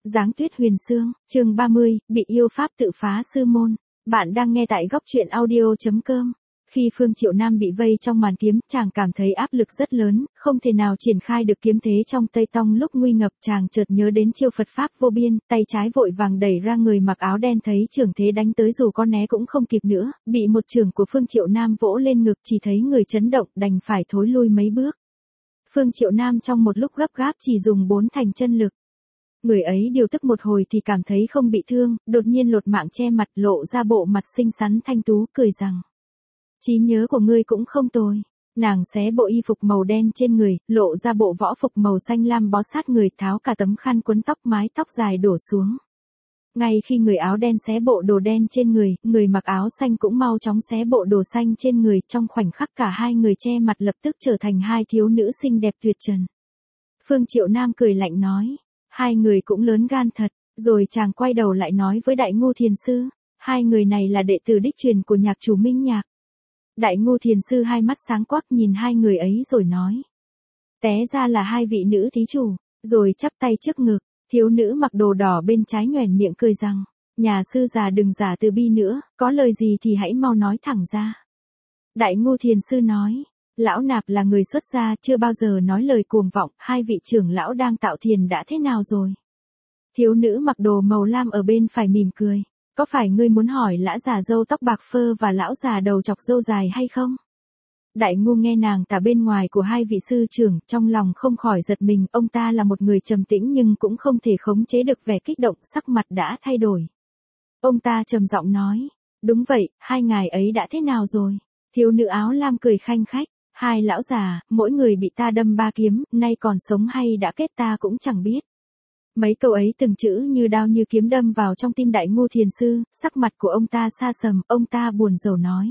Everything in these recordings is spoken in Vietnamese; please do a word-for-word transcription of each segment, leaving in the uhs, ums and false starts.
Giáng tuyết huyền sương, chương ba mươi, bị yêu pháp tự phá sư môn. Bạn đang nghe tại góc truyện audio.com. Khi Phương Triệu Nam bị vây trong màn kiếm, chàng cảm thấy áp lực rất lớn, không thể nào triển khai được kiếm thế trong Tây Tông lúc nguy ngập. Chàng chợt nhớ đến chiêu Phật pháp vô biên, tay trái vội vàng đẩy ra người mặc áo đen, thấy chưởng thế đánh tới dù có né cũng không kịp nữa, bị một chưởng của Phương Triệu Nam vỗ lên ngực, chỉ thấy người chấn động, đành phải thối lui mấy bước. Phương Triệu Nam trong một lúc gấp gáp chỉ dùng bốn thành chân lực. Người ấy điều tức một hồi thì cảm thấy không bị thương, đột nhiên lột mạng che mặt, lộ ra bộ mặt xinh xắn thanh tú, cười rằng: trí nhớ của ngươi cũng không tồi. Nàng xé bộ y phục màu đen trên người, lộ ra bộ võ phục màu xanh lam bó sát người, tháo cả tấm khăn quấn tóc, mái tóc dài đổ xuống. Ngay khi người áo đen xé bộ đồ đen trên người, người mặc áo xanh cũng mau chóng xé bộ đồ xanh trên người, trong khoảnh khắc cả hai người che mặt lập tức trở thành hai thiếu nữ xinh đẹp tuyệt trần. Phương Triệu Nam cười lạnh nói: hai người cũng lớn gan thật. Rồi chàng quay đầu lại nói với Đại Ngô Thiền Sư: hai người này là đệ tử đích truyền của nhạc chủ Minh Nhạc. Đại Ngô Thiền Sư hai mắt sáng quắc nhìn hai người ấy rồi nói: té ra là hai vị nữ thí chủ. Rồi chắp tay trước ngực, thiếu nữ mặc đồ đỏ bên trái nhoẻn miệng cười rằng: nhà sư già đừng giả từ bi nữa, có lời gì thì hãy mau nói thẳng ra. Đại Ngô Thiền Sư nói: lão nạp là người xuất gia, chưa bao giờ nói lời cuồng vọng, hai vị trưởng lão đang tạo thiền đã thế nào rồi? Thiếu nữ mặc đồ màu lam ở bên phải mỉm cười: có phải ngươi muốn hỏi lã già râu tóc bạc phơ và lão già đầu chọc râu dài hay không? Đại Ngô nghe nàng tả bên ngoài của hai vị sư trưởng, trong lòng không khỏi giật mình, ông ta là một người trầm tĩnh nhưng cũng không thể khống chế được vẻ kích động, sắc mặt đã thay đổi. Ông ta trầm giọng nói: đúng vậy, hai ngài ấy đã thế nào rồi? Thiếu nữ áo lam cười khanh khách: hai lão già, mỗi người bị ta đâm ba kiếm, nay còn sống hay đã kết ta cũng chẳng biết. Mấy câu ấy từng chữ như đao như kiếm đâm vào trong tim Đại Ngô Thiền Sư, sắc mặt của ông ta sa sầm, ông ta buồn rầu nói: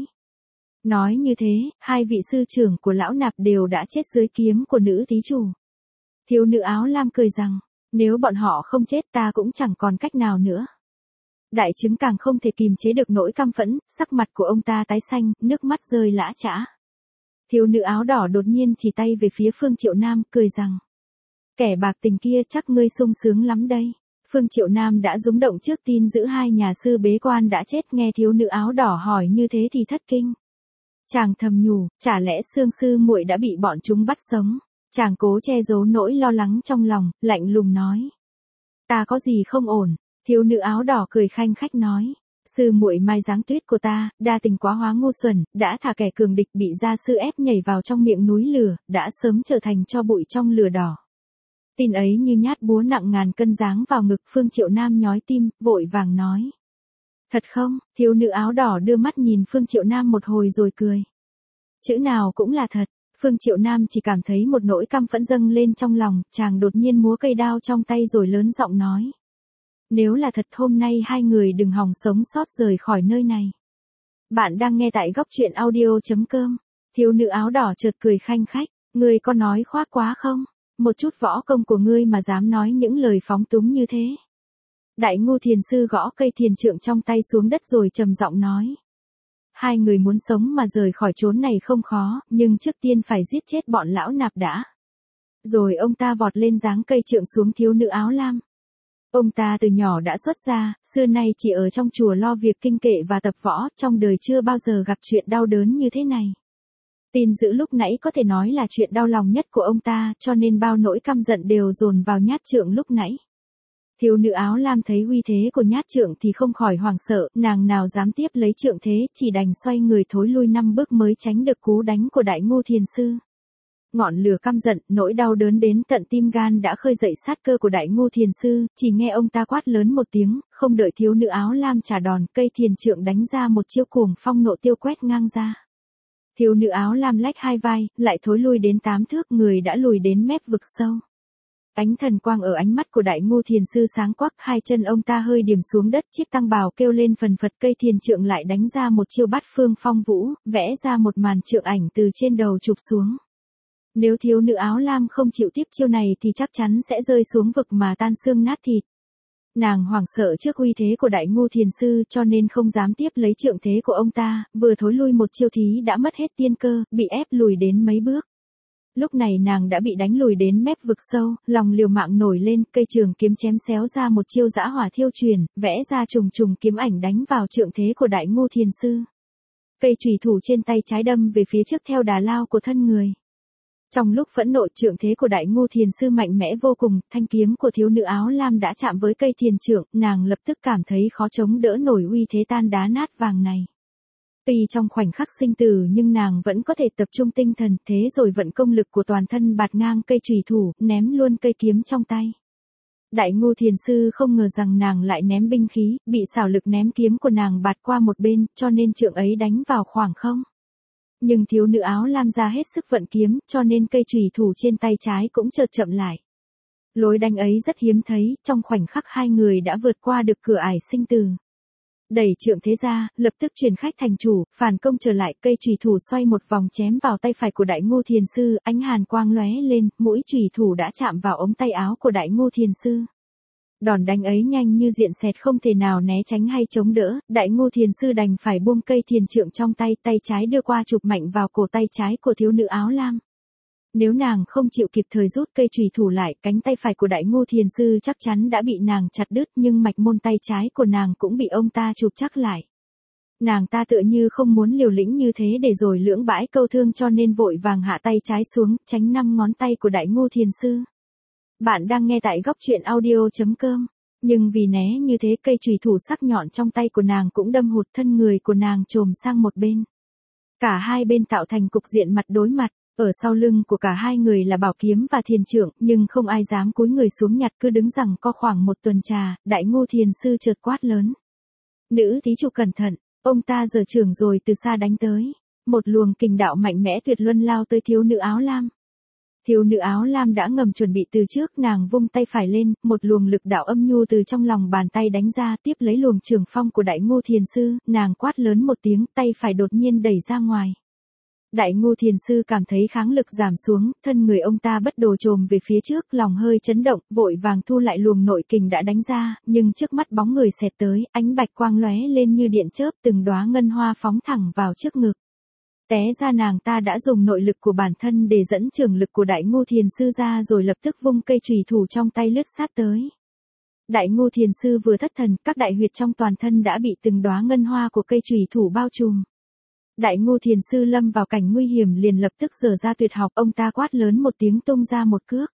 nói như thế, hai vị sư trưởng của lão nạp đều đã chết dưới kiếm của nữ thí chủ. Thiếu nữ áo lam cười rằng: nếu bọn họ không chết ta cũng chẳng còn cách nào nữa. Đại chứng càng không thể kìm chế được nỗi căm phẫn, sắc mặt của ông ta tái xanh, nước mắt rơi lã chã. Thiếu nữ áo đỏ đột nhiên chỉ tay về phía Phương Triệu Nam, cười rằng: kẻ bạc tình kia chắc ngươi sung sướng lắm đây. Phương Triệu Nam đã rúng động trước tin giữ hai nhà sư bế quan đã chết, nghe thiếu nữ áo đỏ hỏi như thế thì thất kinh. Chàng thầm nhủ, chả lẽ Sương sư muội đã bị bọn chúng bắt sống? Chàng cố che giấu nỗi lo lắng trong lòng, lạnh lùng nói: ta có gì không ổn? Thiếu nữ áo đỏ cười khanh khách nói: sư muội Mai Giáng Tuyết của ta, đa tình quá hóa ngu xuẩn, đã thả kẻ cường địch bị gia sư ép nhảy vào trong miệng núi lửa, đã sớm trở thành tro bụi trong lửa đỏ. Tin ấy như nhát búa nặng ngàn cân giáng vào ngực. Phương Triệu Nam nhói tim, vội vàng nói: thật không? Thiếu nữ áo đỏ đưa mắt nhìn Phương Triệu Nam một hồi rồi cười: chữ nào cũng là thật. Phương Triệu Nam chỉ cảm thấy một nỗi căm phẫn dâng lên trong lòng, chàng đột nhiên múa cây đao trong tay rồi lớn giọng nói: nếu là thật hôm nay hai người đừng hòng sống sót rời khỏi nơi này. Bạn đang nghe tại góc truyện audio.com. Thiếu nữ áo đỏ chợt cười khanh khách: ngươi có nói khoác quá không? Một chút võ công của ngươi mà dám nói những lời phóng túng như thế. Đại Ngô Thiền Sư gõ cây thiền trượng trong tay xuống đất rồi trầm giọng nói: hai người muốn sống mà rời khỏi chốn này không khó, nhưng trước tiên phải giết chết bọn lão nạp đã. Rồi ông ta vọt lên giáng cây trượng xuống thiếu nữ áo lam. Ông ta từ nhỏ đã xuất gia, xưa nay chỉ ở trong chùa lo việc kinh kệ và tập võ, trong đời chưa bao giờ gặp chuyện đau đớn như thế này. Tin dữ lúc nãy có thể nói là chuyện đau lòng nhất của ông ta, cho nên bao nỗi căm giận đều dồn vào nhát trượng lúc nãy. Thiếu nữ áo lam thấy uy thế của nhát trượng thì không khỏi hoảng sợ, nàng nào dám tiếp lấy trượng thế, chỉ đành xoay người thối lui năm bước mới tránh được cú đánh của Đại Ngô Thiền Sư. Ngọn lửa căm giận, nỗi đau đớn đến tận tim gan đã khơi dậy sát cơ của Đại Ngô Thiền Sư, chỉ nghe ông ta quát lớn một tiếng, không đợi thiếu nữ áo lam trả đòn, cây thiền trượng đánh ra một chiêu cuồng phong nộ tiêu quét ngang ra. Thiếu nữ áo lam lách hai vai, lại thối lui đến tám thước, người đã lùi đến mép vực sâu. Ánh thần quang ở ánh mắt của Đại Ngô Thiền Sư sáng quắc, hai chân ông ta hơi điểm xuống đất, chiếc tăng bào kêu lên phần phật, cây thiền trượng lại đánh ra một chiêu bát phương phong vũ, vẽ ra một màn trượng ảnh từ trên đầu chụp xuống. Nếu thiếu nữ áo lam không chịu tiếp chiêu này thì chắc chắn sẽ rơi xuống vực mà tan xương nát thịt. Nàng hoảng sợ trước uy thế của Đại Ngô Thiền Sư cho nên không dám tiếp lấy trượng thế của ông ta, vừa thối lui một chiêu thí đã mất hết tiên cơ, bị ép lùi đến mấy bước. Lúc này nàng đã bị đánh lùi đến mép vực sâu, lòng liều mạng nổi lên, cây trường kiếm chém xéo ra một chiêu dã hỏa thiêu truyền, vẽ ra trùng trùng kiếm ảnh đánh vào trượng thế của Đại Ngô Thiền Sư. Cây chùy thủ trên tay trái đâm về phía trước theo đà lao của thân người. Trong lúc phẫn nộ, trượng thế của Đại Ngô Thiền Sư mạnh mẽ vô cùng, thanh kiếm của thiếu nữ áo lam đã chạm với cây thiền trượng, nàng lập tức cảm thấy khó chống đỡ nổi uy thế tan đá nát vàng này. Tuy trong khoảnh khắc sinh tử nhưng nàng vẫn có thể tập trung tinh thần, thế rồi vận công lực của toàn thân bạt ngang cây chùy thủ, ném luôn cây kiếm trong tay. Đại Ngô Thiền Sư không ngờ rằng nàng lại ném binh khí, bị xảo lực ném kiếm của nàng bạt qua một bên, cho nên trượng ấy đánh vào khoảng không. Nhưng thiếu nữ áo lam ra hết sức vận kiếm, cho nên cây chùy thủ trên tay trái cũng chợt chậm lại. Lối đánh ấy rất hiếm thấy, trong khoảnh khắc hai người đã vượt qua được cửa ải sinh tử. Đẩy trượng thế ra, lập tức chuyển khách thành chủ, phản công trở lại, cây chùy thủ xoay một vòng chém vào tay phải của Đại Ngô Thiền Sư, ánh hàn quang lóe lên, mũi chùy thủ đã chạm vào ống tay áo của Đại Ngô Thiền Sư. Đòn đánh ấy nhanh như điện xẹt, không thể nào né tránh hay chống đỡ, Đại Ngô Thiền Sư đành phải buông cây thiền trượng trong tay, tay trái đưa qua chụp mạnh vào cổ tay trái của thiếu nữ áo lam. Nếu nàng không chịu kịp thời rút cây chùy thủ lại, cánh tay phải của Đại Ngô Thiền Sư chắc chắn đã bị nàng chặt đứt, nhưng mạch môn tay trái của nàng cũng bị ông ta chụp chắc lại. Nàng ta tựa như không muốn liều lĩnh như thế để rồi lưỡng bãi câu thương, cho nên vội vàng hạ tay trái xuống, tránh năm ngón tay của Đại Ngô Thiền Sư. Bạn đang nghe tại góc truyện audio chấm com. Nhưng vì né như thế, cây chùy thủ sắc nhọn trong tay của nàng cũng đâm hụt, thân người của nàng chồm sang một bên. Cả hai bên tạo thành cục diện mặt đối mặt. Ở sau lưng của cả hai người là bảo kiếm và thiền trượng, nhưng không ai dám cúi người xuống nhặt, cứ đứng rằng co khoảng một tuần trà. Đại Ngô Thiền Sư chợt quát lớn: "Nữ thí chủ cẩn thận!" Ông ta giở chưởng rồi từ xa đánh tới. Một luồng kình đạo mạnh mẽ tuyệt luân lao tới thiếu nữ áo lam. Thiếu nữ áo lam đã ngầm chuẩn bị từ trước, nàng vung tay phải lên, một luồng lực đạo âm nhu từ trong lòng bàn tay đánh ra, tiếp lấy luồng trường phong của Đại Ngô Thiền Sư, nàng quát lớn một tiếng, tay phải đột nhiên đẩy ra ngoài. Đại Ngô Thiền Sư cảm thấy kháng lực giảm xuống, thân người ông ta bất đồ chồm về phía trước, lòng hơi chấn động, vội vàng thu lại luồng nội kình đã đánh ra, nhưng trước mắt bóng người xẹt tới, ánh bạch quang lóe lên như điện chớp, từng đóa ngân hoa phóng thẳng vào trước ngực. Té ra nàng ta đã dùng nội lực của bản thân để dẫn trường lực của Đại Ngô Thiền Sư ra, rồi lập tức vung cây chùy thủ trong tay lướt sát tới. Đại Ngô Thiền Sư vừa thất thần, các đại huyệt trong toàn thân đã bị từng đóa ngân hoa của cây chùy thủ bao trùm. Đại Ngô Thiền Sư lâm vào cảnh nguy hiểm, liền lập tức giở ra tuyệt học, ông ta quát lớn một tiếng tung ra một cước.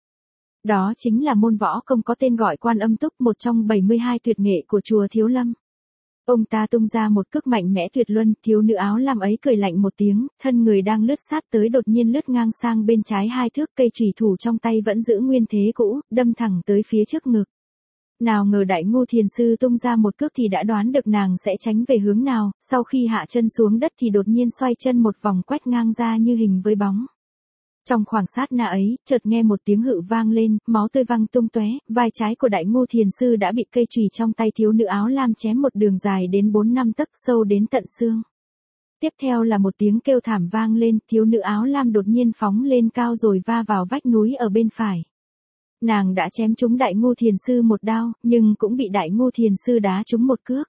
Đó chính là môn võ công có tên gọi Quan Âm Túc, một trong bảy mươi hai tuyệt nghệ của chùa Thiếu Lâm. Ông ta tung ra một cước mạnh mẽ tuyệt luân, thiếu nữ áo lam ấy cười lạnh một tiếng, thân người đang lướt sát tới đột nhiên lướt ngang sang bên trái hai thước, cây chùy thủ trong tay vẫn giữ nguyên thế cũ, đâm thẳng tới phía trước ngực. Nào ngờ Đại Ngô Thiền Sư tung ra một cước thì đã đoán được nàng sẽ tránh về hướng nào, sau khi hạ chân xuống đất thì đột nhiên xoay chân một vòng quét ngang ra như hình với bóng. Trong khoảng sát na ấy, chợt nghe một tiếng hự vang lên, máu tươi văng tung tóe, vai trái của Đại Ngô Thiền Sư đã bị cây chùy trong tay thiếu nữ áo lam chém một đường dài đến bốn năm tấc, sâu đến tận xương. Tiếp theo là một tiếng kêu thảm vang lên, thiếu nữ áo lam đột nhiên phóng lên cao rồi va vào vách núi ở bên phải. Nàng đã chém trúng Đại Ngô Thiền Sư một đao, nhưng cũng bị Đại Ngô Thiền Sư đá trúng một cước.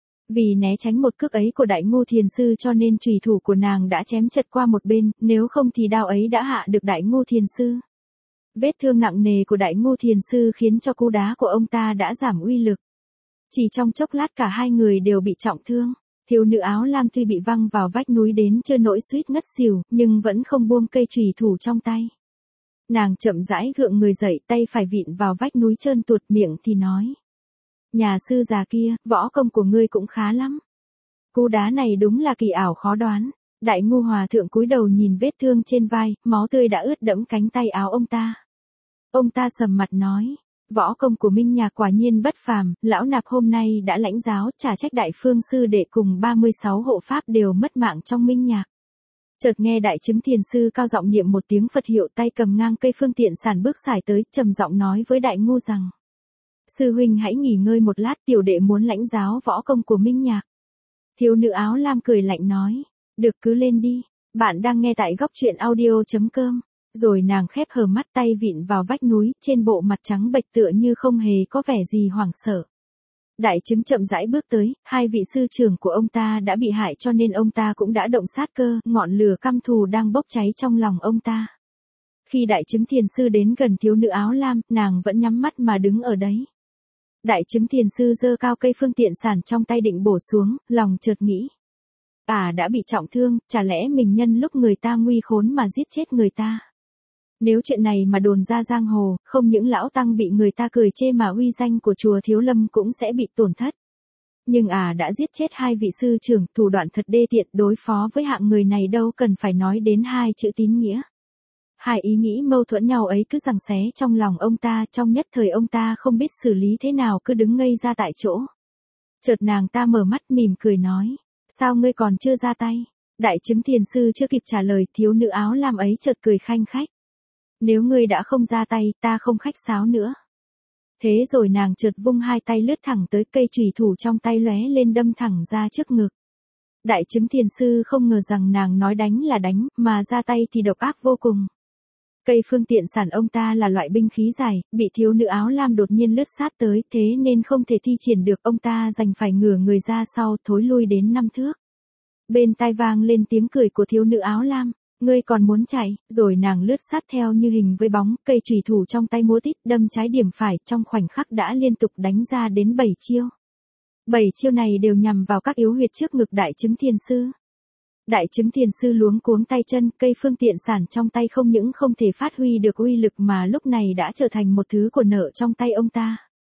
Vì né tránh một cước ấy của Đại Ngô Thiền Sư cho nên chùy thủ của nàng đã chém chật qua một bên, nếu không thì đao ấy đã hạ được Đại Ngô Thiền Sư. Vết thương nặng nề của Đại Ngô Thiền Sư khiến cho cú đá của ông ta đã giảm uy lực. Chỉ trong chốc lát cả hai người đều bị trọng thương. Thiếu nữ áo lam tuy bị văng vào vách núi đến chưa nỗi suýt ngất xỉu, nhưng vẫn không buông cây chùy thủ trong tay. Nàng chậm rãi gượng người dậy, tay phải vịn vào vách núi trơn tuột, miệng thì nói: "Nhà sư già kia, võ công của ngươi cũng khá lắm. Cú đá này đúng là kỳ ảo khó đoán." Đại Ngô Hòa Thượng cúi đầu nhìn vết thương trên vai, máu tươi đã ướt đẫm cánh tay áo ông ta. Ông ta sầm mặt nói: "Võ công của Minh Nhạc quả nhiên bất phàm, lão nạp hôm nay đã lãnh giáo, chả trách Đại Phương sư đệ cùng ba mươi sáu hộ pháp đều mất mạng trong Minh Nhạc." Chợt nghe Đại Chứng Thiền Sư cao giọng niệm một tiếng Phật hiệu, tay cầm ngang cây phương tiện sàn bước xài tới, trầm giọng nói với Đại Ngô rằng: "Sư huynh hãy nghỉ ngơi một lát, tiểu đệ muốn lãnh giáo võ công của Minh Nhạc." Thiếu nữ áo lam cười lạnh nói: "Được, cứ lên đi." Bạn đang nghe tại góc truyện audio chấm com. Rồi nàng khép hờ mắt, tay vịn vào vách núi, trên bộ mặt trắng bệch tựa như không hề có vẻ gì hoảng sợ. Đại Chứng chậm rãi bước tới, hai vị sư trưởng của ông ta đã bị hại cho nên ông ta cũng đã động sát cơ, ngọn lửa căm thù đang bốc cháy trong lòng ông ta. Khi đại chứng thiền sư đến gần thiếu nữ áo lam, nàng vẫn nhắm mắt mà đứng ở đấy. Đại chứng thiền sư giơ cao cây phương tiện sản trong tay định bổ xuống, lòng chợt nghĩ. À đã bị trọng thương, chả lẽ mình nhân lúc người ta nguy khốn mà giết chết người ta. Nếu chuyện này mà đồn ra giang hồ, không những lão tăng bị người ta cười chê mà uy danh của chùa Thiếu Lâm cũng sẽ bị tổn thất. Nhưng à đã giết chết hai vị sư trưởng, thủ đoạn thật đê tiện, đối phó với hạng người này đâu cần phải nói đến hai chữ tín nghĩa. Hai ý nghĩ mâu thuẫn nhau ấy cứ giằng xé trong lòng ông ta, trong nhất thời ông ta không biết xử lý thế nào, cứ đứng ngây ra tại chỗ. Chợt nàng ta mở mắt mỉm cười nói, sao ngươi còn chưa ra tay? Đại chứng thiền sư chưa kịp trả lời, thiếu nữ áo lam ấy chợt cười khanh khách. Nếu ngươi đã không ra tay, ta không khách sáo nữa. Thế rồi nàng chợt vung hai tay lướt thẳng tới, cây chùy thủ trong tay lóe lên đâm thẳng ra trước ngực. Đại chứng thiền sư không ngờ rằng nàng nói đánh là đánh, mà ra tay thì độc ác vô cùng. Cây phương tiện sản ông ta là loại binh khí dài, bị thiếu nữ áo lam đột nhiên lướt sát tới, thế nên không thể thi triển được, ông ta đành phải ngửa người ra sau, thối lui đến năm thước. Bên tai vang lên tiếng cười của thiếu nữ áo lam, ngươi còn muốn chạy? Rồi nàng lướt sát theo như hình với bóng, cây chùy thủ trong tay múa tít, đâm trái điểm phải, trong khoảnh khắc đã liên tục đánh ra đến bảy chiêu. Bảy chiêu này đều nhằm vào các yếu huyệt trước ngực đại chứng thiền sư. Đại chứng thiền sư luống cuống tay chân, cây phương tiện sản trong tay không những không thể phát huy được uy lực mà lúc này đã trở thành một thứ của nợ trong tay ông ta.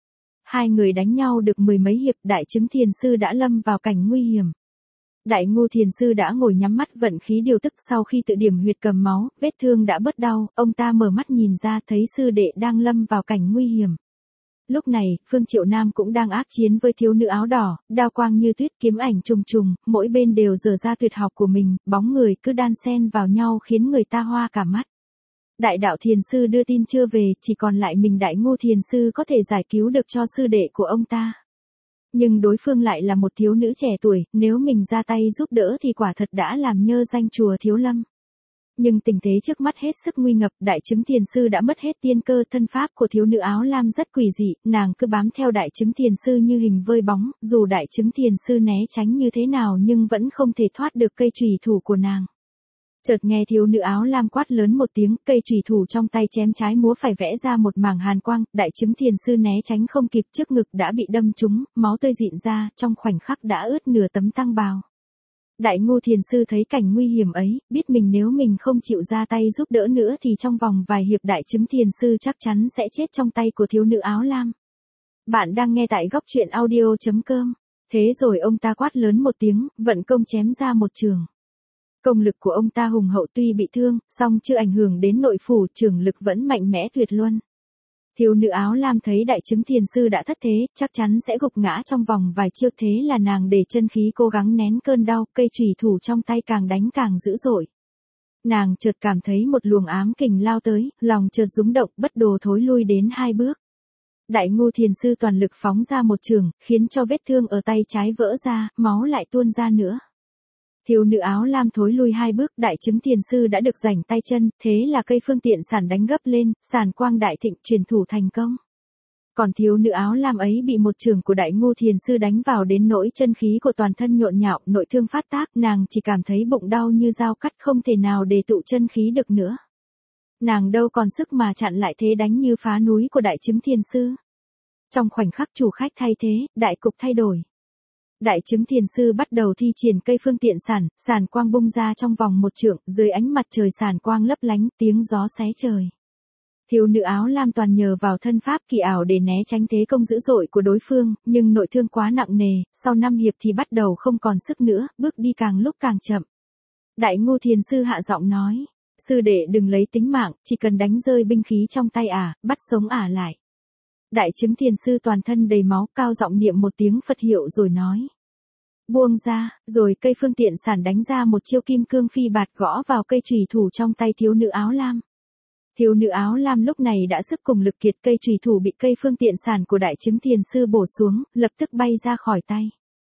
Hai người đánh nhau được mười mấy hiệp, đại chứng thiền sư đã lâm vào cảnh nguy hiểm. Đại ngu thiền sư đã ngồi nhắm mắt vận khí điều tức, sau khi tự điểm huyệt cầm máu, vết thương đã bớt đau, ông ta mở mắt nhìn ra thấy sư đệ đang lâm vào cảnh nguy hiểm. Lúc này, Phương Triệu Nam cũng đang ác chiến với thiếu nữ áo đỏ, đao quang như tuyết, kiếm ảnh trùng trùng, mỗi bên đều giở ra tuyệt học của mình, bóng người cứ đan xen vào nhau khiến người ta hoa cả mắt. Đại đạo thiền sư đưa tin chưa về, chỉ còn lại mình đại ngu thiền sư có thể giải cứu được cho sư đệ của ông ta. Nhưng đối phương lại là một thiếu nữ trẻ tuổi, nếu mình ra tay giúp đỡ thì quả thật đã làm nhơ danh chùa Thiếu Lâm. Nhưng tình thế trước mắt hết sức nguy ngập, đại chứng thiền sư đã mất hết tiên cơ, thân pháp của thiếu nữ áo lam rất quỷ dị, nàng cứ bám theo đại chứng thiền sư như hình vơi bóng, dù đại chứng thiền sư né tránh như thế nào nhưng vẫn không thể thoát được cây chùy thủ của nàng. Chợt nghe thiếu nữ áo lam quát lớn một tiếng, cây chùy thủ trong tay chém trái múa phải vẽ ra một mảng hàn quang, đại chứng thiền sư né tránh không kịp, trước ngực đã bị đâm trúng, máu tươi rịn ra, trong khoảnh khắc đã ướt nửa tấm tăng bào. Đại ngu thiền sư thấy cảnh nguy hiểm ấy, biết mình nếu mình không chịu ra tay giúp đỡ nữa thì trong vòng vài hiệp đại chứng thiền sư chắc chắn sẽ chết trong tay của thiếu nữ áo lam. Bạn đang nghe tại góc truyện audio chấm com. Thế rồi ông ta quát lớn một tiếng, vận công chém ra một trường. Công lực của ông ta hùng hậu, tuy bị thương, song chưa ảnh hưởng đến nội phủ, trường lực vẫn mạnh mẽ tuyệt luân. Thiếu nữ áo lam thấy đại chứng thiền sư đã thất thế, chắc chắn sẽ gục ngã trong vòng vài chiêu, thế là nàng để chân khí cố gắng nén cơn đau, cây chùy thủ trong tay càng đánh càng dữ dội. Nàng chợt cảm thấy một luồng ám kình lao tới, lòng chợt rúng động, bất đồ thối lui đến hai bước. Đại ngu thiền sư toàn lực phóng ra một trường, khiến cho vết thương ở tay trái vỡ ra, máu lại tuôn ra nữa. Thiếu nữ áo lam thối lui hai bước, đại chứng thiền sư đã được rảnh tay chân, thế là cây phương tiện sản đánh gấp lên, sản quang đại thịnh, truyền thủ thành công. Còn thiếu nữ áo lam ấy bị một trường của đại ngu thiền sư đánh vào đến nỗi chân khí của toàn thân nhộn nhạo, nội thương phát tác, nàng chỉ cảm thấy bụng đau như dao cắt, không thể nào để tụ chân khí được nữa. Nàng đâu còn sức mà chặn lại thế đánh như phá núi của đại chứng thiền sư. Trong khoảnh khắc chủ khách thay thế, đại cục thay đổi. Đại chứng thiền sư bắt đầu thi triển cây phương tiện sản, sản quang bung ra trong vòng một trượng, dưới ánh mặt trời sản quang lấp lánh, tiếng gió xé trời. Thiếu nữ áo lam toàn nhờ vào thân pháp kỳ ảo để né tránh thế công dữ dội của đối phương, nhưng nội thương quá nặng nề, sau năm hiệp thì bắt đầu không còn sức nữa, bước đi càng lúc càng chậm. Đại ngu thiền sư hạ giọng nói, sư đệ đừng lấy tính mạng, chỉ cần đánh rơi binh khí trong tay ả, bắt sống ả lại. Đại chứng thiền sư toàn thân đầy máu, cao giọng niệm một tiếng Phật hiệu rồi nói. Buông ra, rồi cây phương tiện sản đánh ra một chiêu kim cương phi bạt gõ vào cây chùy thủ trong tay thiếu nữ áo lam. Thiếu nữ áo lam lúc này đã sức cùng lực kiệt, cây chùy thủ bị cây phương tiện sản của đại chứng thiền sư bổ xuống, lập tức bay ra khỏi tay.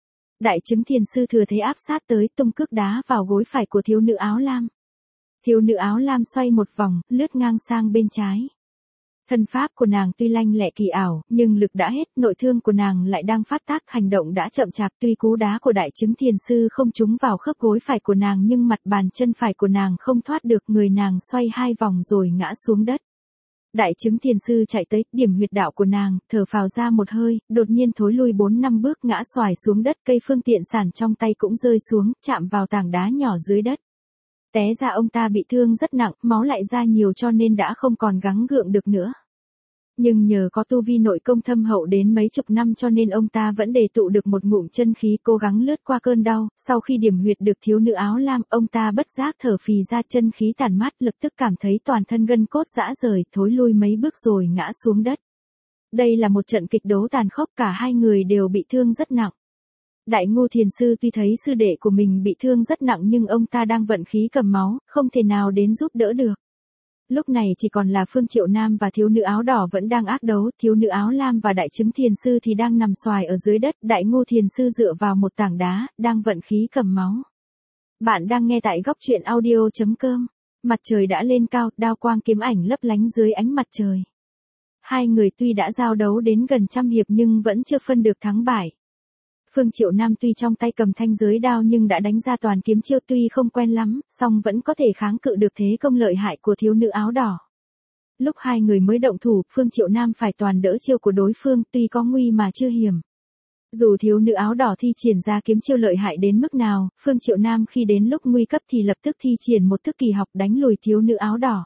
Đại chứng thiền sư thừa thế áp sát tới, tung cước đá vào gối phải của thiếu nữ áo lam. Thiếu nữ áo lam xoay một vòng, lướt ngang sang bên trái. Thân pháp của nàng tuy lanh lẹ kỳ ảo, nhưng lực đã hết, nội thương của nàng lại đang phát tác, hành động đã chậm chạp, tuy cú đá của đại chứng thiền sư không trúng vào khớp gối phải của nàng nhưng mặt bàn chân phải của nàng không thoát được, người nàng xoay hai vòng rồi ngã xuống đất. Đại chứng thiền sư chạy tới, điểm huyệt đạo của nàng, thở phào ra một hơi, đột nhiên thối lui bốn năm bước ngã xoài xuống đất, cây phương tiện sản trong tay cũng rơi xuống, chạm vào tảng đá nhỏ dưới đất. Té ra ông ta bị thương rất nặng, máu lại ra nhiều cho nên đã không còn gắng gượng được nữa. Nhưng nhờ có tu vi nội công thâm hậu đến mấy chục năm cho nên ông ta vẫn đề tụ được một ngụm chân khí, cố gắng lướt qua cơn đau. Sau khi điểm huyệt được thiếu nữ áo lam, ông ta bất giác thở phì ra, chân khí tản mát, lập tức cảm thấy toàn thân gân cốt rã rời, thối lui mấy bước rồi ngã xuống đất. Đây là một trận kịch đấu tàn khốc, cả hai người đều bị thương rất nặng. Đại Ngô thiền sư tuy thấy sư đệ của mình bị thương rất nặng nhưng ông ta đang vận khí cầm máu, không thể nào đến giúp đỡ được. Lúc này chỉ còn là Phương Triệu Nam và thiếu nữ áo đỏ vẫn đang ác đấu, thiếu nữ áo lam và đại chứng thiền sư thì đang nằm xoài ở dưới đất, Đại Ngô thiền sư dựa vào một tảng đá, đang vận khí cầm máu. Bạn đang nghe tại góc truyện audio chấm com. Mặt trời đã lên cao, đao quang kiếm ảnh lấp lánh dưới ánh mặt trời. Hai người tuy đã giao đấu đến gần trăm hiệp nhưng vẫn chưa phân được thắng bại. Phương Triệu Nam tuy trong tay cầm thanh giới đao nhưng đã đánh ra toàn kiếm chiêu, tuy không quen lắm, song vẫn có thể kháng cự được thế công lợi hại của thiếu nữ áo đỏ. Lúc hai người mới động thủ, Phương Triệu Nam phải toàn đỡ chiêu của đối phương, tuy có nguy mà chưa hiểm. Dù thiếu nữ áo đỏ thi triển ra kiếm chiêu lợi hại đến mức nào, Phương Triệu Nam khi đến lúc nguy cấp thì lập tức thi triển một thức kỳ học đánh lùi thiếu nữ áo đỏ.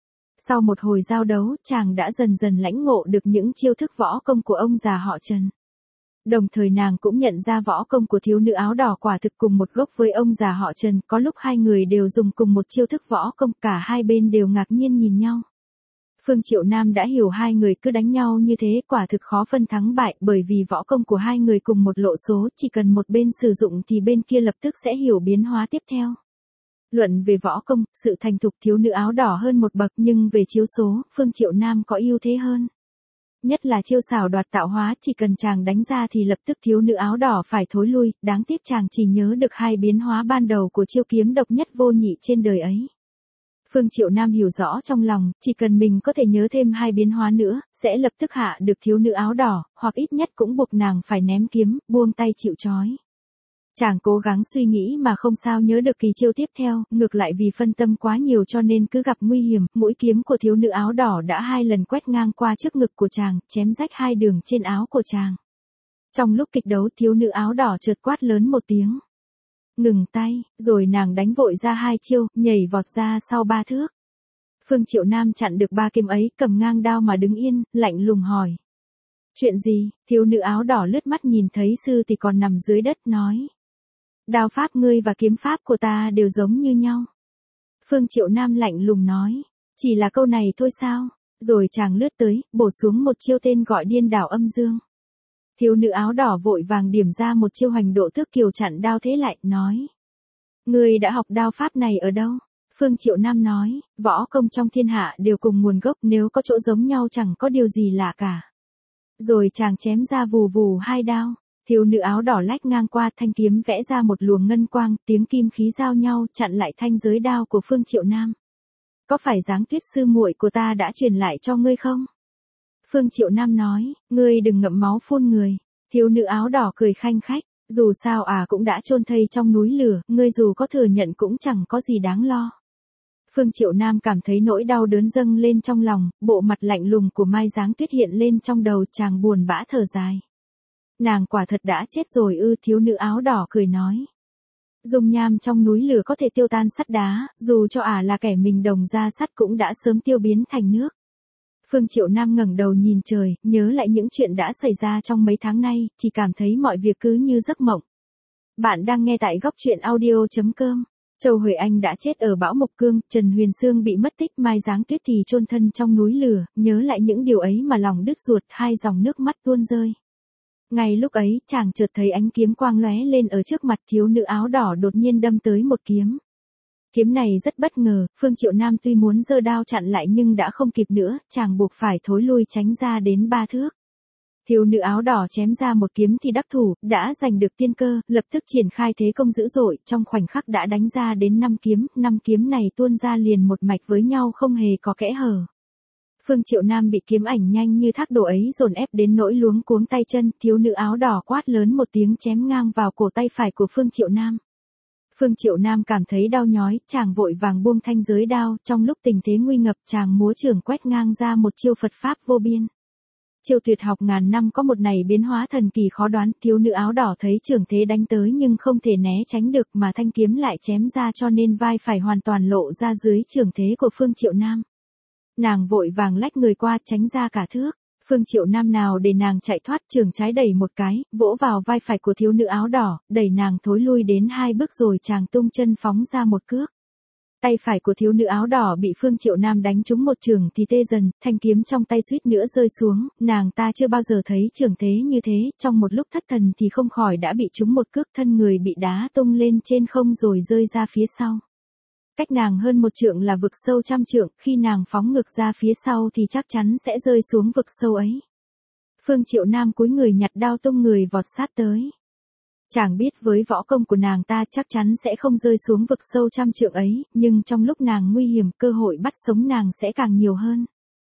Sau một hồi giao đấu, chàng đã dần dần lãnh ngộ được những chiêu thức võ công của ông già họ Trần. Đồng thời nàng cũng nhận ra võ công của thiếu nữ áo đỏ quả thực cùng một gốc với ông già họ Trần, có lúc hai người đều dùng cùng một chiêu thức võ công, cả hai bên đều ngạc nhiên nhìn nhau. Phương Triệu Nam đã hiểu hai người cứ đánh nhau như thế quả thực khó phân thắng bại, bởi vì võ công của hai người cùng một lộ số, chỉ cần một bên sử dụng thì bên kia lập tức sẽ hiểu biến hóa tiếp theo. Luận về võ công, sự thành thục thiếu nữ áo đỏ hơn một bậc, nhưng về chiêu số, Phương Triệu Nam có ưu thế hơn. Nhất là chiêu xảo đoạt tạo hóa, chỉ cần chàng đánh ra thì lập tức thiếu nữ áo đỏ phải thối lui, đáng tiếc chàng chỉ nhớ được hai biến hóa ban đầu của chiêu kiếm độc nhất vô nhị trên đời ấy. Phương Triệu Nam hiểu rõ trong lòng, chỉ cần mình có thể nhớ thêm hai biến hóa nữa, sẽ lập tức hạ được thiếu nữ áo đỏ, hoặc ít nhất cũng buộc nàng phải ném kiếm, buông tay chịu trói. Chàng cố gắng suy nghĩ mà không sao nhớ được kỳ chiêu tiếp theo, ngược lại vì phân tâm quá nhiều cho nên cứ gặp nguy hiểm, mũi kiếm của thiếu nữ áo đỏ đã hai lần quét ngang qua trước ngực của chàng, chém rách hai đường trên áo của chàng. Trong lúc kịch đấu, thiếu nữ áo đỏ chợt quát lớn một tiếng. Ngừng tay, rồi nàng đánh vội ra hai chiêu, nhảy vọt ra sau ba thước. Phương Triệu Nam chặn được ba kiếm ấy, cầm ngang đao mà đứng yên, lạnh lùng hỏi. Chuyện gì? Thiếu nữ áo đỏ lướt mắt nhìn thấy sư thì còn nằm dưới đất, nói. Đao pháp ngươi và kiếm pháp của ta đều giống như nhau. Phương Triệu Nam lạnh lùng nói. Chỉ là câu này thôi sao? Rồi chàng lướt tới, bổ xuống một chiêu tên gọi điên đảo âm dương. Thiếu nữ áo đỏ vội vàng điểm ra một chiêu hoành độ tước kiều chặn đao thế lại, nói. Ngươi đã học đao pháp này ở đâu? Phương Triệu Nam nói, võ công trong thiên hạ đều cùng nguồn gốc, nếu có chỗ giống nhau chẳng có điều gì lạ cả. Rồi chàng chém ra vù vù hai đao. Thiếu nữ áo đỏ lách ngang qua, thanh kiếm vẽ ra một luồng ngân quang, tiếng kim khí giao nhau, chặn lại thanh giới đao của Phương Triệu Nam. Có phải Giáng Tuyết sư muội của ta đã truyền lại cho ngươi không? Phương Triệu Nam nói, ngươi đừng ngậm máu phun người. Thiếu nữ áo đỏ cười khanh khách, dù sao à cũng đã chôn thây trong núi lửa, ngươi dù có thừa nhận cũng chẳng có gì đáng lo. Phương Triệu Nam cảm thấy nỗi đau đớn dâng lên trong lòng, bộ mặt lạnh lùng của Mai Giáng Tuyết hiện lên trong đầu, chàng buồn bã thở dài. Nàng quả thật đã chết rồi ư? Thiếu nữ áo đỏ cười nói. Dung nham trong núi lửa có thể tiêu tan sắt đá, dù cho ả là kẻ mình đồng ra sắt cũng đã sớm tiêu biến thành nước. Phương Triệu Nam ngẩng đầu nhìn trời, nhớ lại những chuyện đã xảy ra trong mấy tháng nay, chỉ cảm thấy mọi việc cứ như giấc mộng. Bạn đang nghe tại góc truyện audio chấm com. Châu Huệ Anh đã chết ở bão Mộc Cương, Trần Huyền Sương bị mất tích, Mai Giáng Tuyết thì chôn thân trong núi lửa, nhớ lại những điều ấy mà lòng đứt ruột, hai dòng nước mắt tuôn rơi. Ngay lúc ấy, chàng chợt thấy ánh kiếm quang lóe lên ở trước mặt, thiếu nữ áo đỏ đột nhiên đâm tới một kiếm. Kiếm này rất bất ngờ, Phương Triệu Nam tuy muốn giơ đao chặn lại nhưng đã không kịp nữa, chàng buộc phải thối lui tránh ra đến ba thước. Thiếu nữ áo đỏ chém ra một kiếm thì đắc thủ, đã giành được tiên cơ, lập tức triển khai thế công dữ dội, trong khoảnh khắc đã đánh ra đến năm kiếm, năm kiếm này tuôn ra liền một mạch với nhau không hề có kẽ hở. Phương Triệu Nam bị kiếm ảnh nhanh như thác đổ ấy dồn ép đến nỗi luống cuống tay chân, thiếu nữ áo đỏ quát lớn một tiếng chém ngang vào cổ tay phải của Phương Triệu Nam. Phương Triệu Nam cảm thấy đau nhói, chàng vội vàng buông thanh giới đao, trong lúc tình thế nguy ngập chàng múa chưởng quét ngang ra một chiêu Phật Pháp vô biên. Chiêu tuyệt học ngàn năm có một này biến hóa thần kỳ khó đoán, thiếu nữ áo đỏ thấy chưởng thế đánh tới nhưng không thể né tránh được mà thanh kiếm lại chém ra cho nên vai phải hoàn toàn lộ ra dưới chưởng thế của Phương Triệu Nam. Nàng vội vàng lách người qua tránh ra cả thước. Phương Triệu Nam nào để nàng chạy thoát, chưởng trái đẩy một cái, vỗ vào vai phải của thiếu nữ áo đỏ, đẩy nàng thối lui đến hai bước rồi chàng tung chân phóng ra một cước. Tay phải của thiếu nữ áo đỏ bị Phương Triệu Nam đánh trúng một chưởng thì tê dần, thanh kiếm trong tay suýt nữa rơi xuống, nàng ta chưa bao giờ thấy chưởng thế như thế, trong một lúc thất thần thì không khỏi đã bị trúng một cước, thân người bị đá tung lên trên không rồi rơi ra phía sau. Cách nàng hơn một trượng là vực sâu trăm trượng, khi nàng phóng ngược ra phía sau thì chắc chắn sẽ rơi xuống vực sâu ấy. Phương Triệu Nam cúi người nhặt đao tung người vọt sát tới. Chàng biết với võ công của nàng ta chắc chắn sẽ không rơi xuống vực sâu trăm trượng ấy, nhưng trong lúc nàng nguy hiểm cơ hội bắt sống nàng sẽ càng nhiều hơn.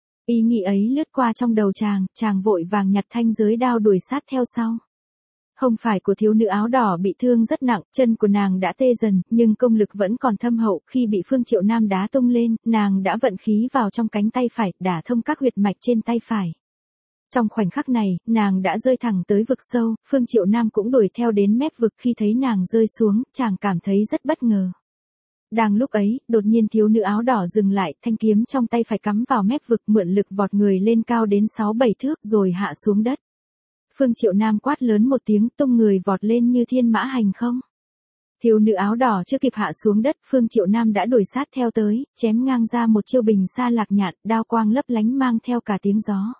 Ý nghĩ ấy lướt qua trong đầu chàng, chàng vội vàng nhặt thanh giới đao đuổi sát theo sau. Hông phải của thiếu nữ áo đỏ bị thương rất nặng, chân của nàng đã tê dần, nhưng công lực vẫn còn thâm hậu, khi bị Phương Triệu Nam đá tung lên, nàng đã vận khí vào trong cánh tay phải, đả thông các huyệt mạch trên tay phải. Trong khoảnh khắc này, nàng đã rơi thẳng tới vực sâu, Phương Triệu Nam cũng đuổi theo đến mép vực, khi thấy nàng rơi xuống, chàng cảm thấy rất bất ngờ. Đang lúc ấy, đột nhiên thiếu nữ áo đỏ dừng lại, thanh kiếm trong tay phải cắm vào mép vực, mượn lực vọt người lên cao đến sáu bảy thước rồi hạ xuống đất. Phương Triệu Nam quát lớn một tiếng, tung người vọt lên như thiên mã hành không. Thiếu nữ áo đỏ chưa kịp hạ xuống đất, Phương Triệu Nam đã đuổi sát theo tới, chém ngang ra một chiêu bình sa lạc nhạn, đao quang lấp lánh mang theo cả tiếng gió.